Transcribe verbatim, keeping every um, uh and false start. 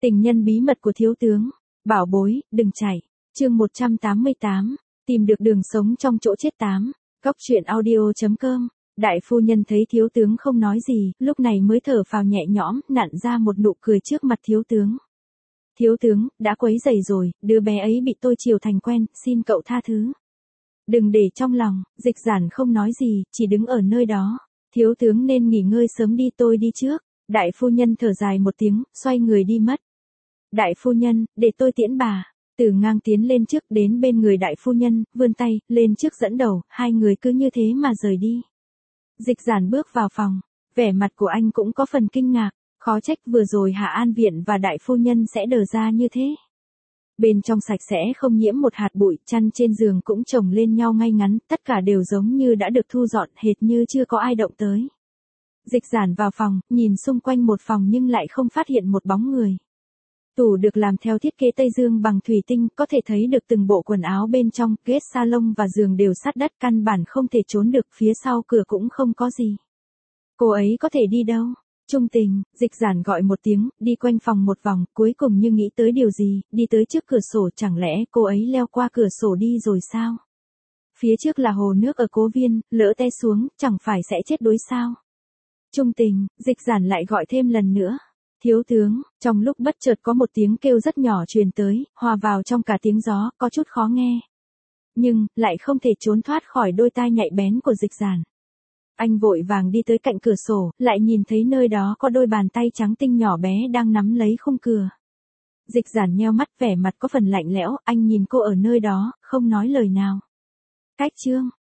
Tình nhân bí mật của thiếu tướng. Bảo bối, đừng chạy. Chương một trăm tám mươi tám. Tìm được đường sống trong chỗ chết tám. Góc truyện audio chấm com. Đại phu nhân thấy thiếu tướng không nói gì, lúc này mới thở phào nhẹ nhõm, nặn ra một nụ cười trước mặt thiếu tướng. Thiếu tướng, đã quấy rầy rồi, đứa bé ấy bị tôi chiều thành quen, xin cậu tha thứ. Đừng để trong lòng. Dịch Giản không nói gì, chỉ đứng ở nơi đó. Thiếu tướng nên nghỉ ngơi sớm đi, tôi đi trước. Đại phu nhân thở dài một tiếng, xoay người đi mất. Đại phu nhân, để tôi tiễn bà. Từ Ngang tiến lên trước đến bên người đại phu nhân, vươn tay, lên trước dẫn đầu, hai người cứ như thế mà rời đi. Dịch Giản bước vào phòng, vẻ mặt của anh cũng có phần kinh ngạc, khó trách vừa rồi Hạ An Viện và đại phu nhân sẽ đờ ra như thế. Bên trong sạch sẽ không nhiễm một hạt bụi, chăn trên giường cũng chồng lên nhau ngay ngắn, tất cả đều giống như đã được thu dọn, hệt như chưa có ai động tới. Dịch Giản vào phòng, nhìn xung quanh một phòng nhưng lại không phát hiện một bóng người. Tủ được làm theo thiết kế Tây Dương bằng thủy tinh, có thể thấy được từng bộ quần áo bên trong, ghế salon và giường đều sát đất, căn bản không thể trốn được, phía sau cửa cũng không có gì. Cô ấy có thể đi đâu? Trung Tình. Dịch Giản gọi một tiếng, đi quanh phòng một vòng, cuối cùng như nghĩ tới điều gì, đi tới trước cửa sổ, chẳng lẽ cô ấy leo qua cửa sổ đi rồi sao? Phía trước là hồ nước ở Cố Viên, lỡ té xuống, chẳng phải sẽ chết đuối sao? Trung Tình. Dịch Giản lại gọi thêm lần nữa. Thiếu tướng. Trong lúc bất chợt có một tiếng kêu rất nhỏ truyền tới, hòa vào trong cả tiếng gió, có chút khó nghe. Nhưng, lại không thể trốn thoát khỏi đôi tai nhạy bén của Dịch Giản. Anh vội vàng đi tới cạnh cửa sổ, lại nhìn thấy nơi đó có đôi bàn tay trắng tinh nhỏ bé đang nắm lấy khung cửa. Dịch Giản nheo mắt, vẻ mặt có phần lạnh lẽo, anh nhìn cô ở nơi đó, không nói lời nào. Cách chương.